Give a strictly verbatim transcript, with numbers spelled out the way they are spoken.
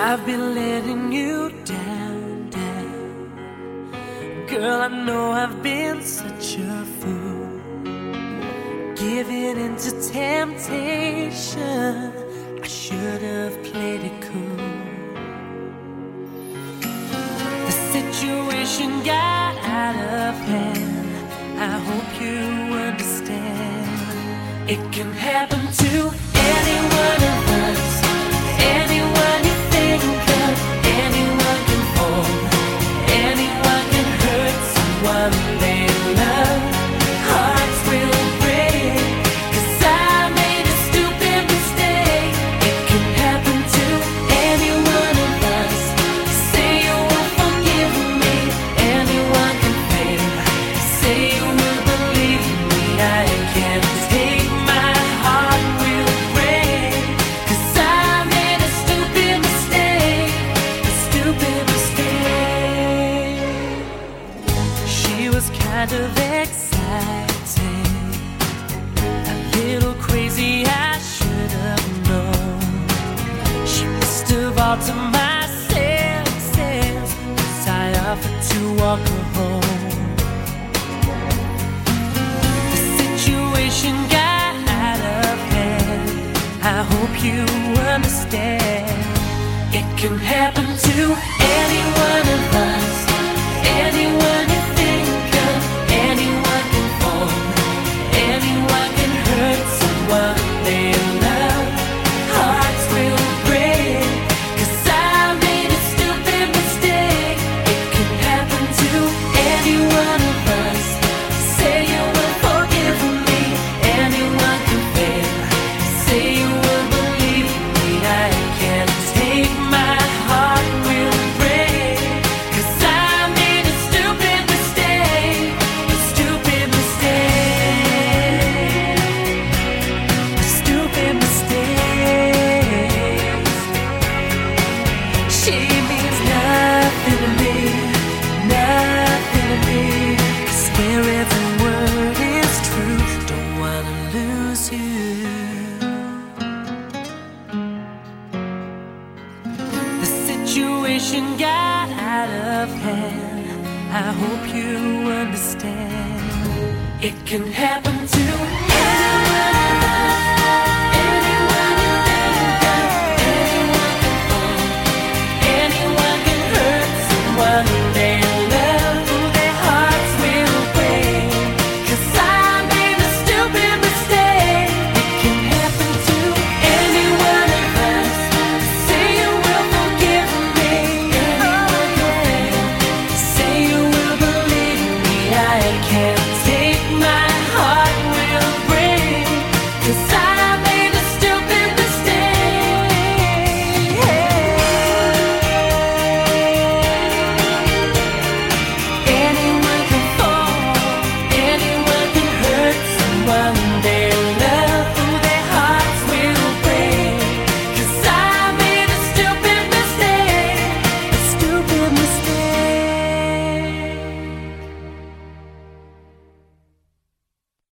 I've been letting you down, down. Girl, I know I've been such a fool, giving into temptation. I should have played it cool. The situation got out of hand. I hope you understand. It can happen to any one of us. Anyone you think of, anyone can fall, anyone can hurt someone they love. Hearts will break, 'cause I made a stupid mistake. It can happen to any one of us. Say you will forgive me, anyone can fail. Say you will believe me, I can't take my heart will break, 'cause I made a stupid mistake, a stupid mistake. She was kind of exciting, a little crazy, I should have known. She must have altered my senses, 'cause I offered to walk her home. The situation got out of hand. I hope you understand. It can happen to any one of us. Anyone you think of, anyone can fall, anyone can hurt someone they love. Hearts will break, 'cause I made a stupid mistake. It can happen to any one of us. Say you will forgive me, anyone can fail. Say you will believe me, I can't take my heart will break, 'cause I made a stupid mistake, a stupid mistake, a stupid mistake. She means nothing to me, nothing to me. I swear every word is true, don't wanna lose you. The situation got out of hand. I hope you understand. It can happen to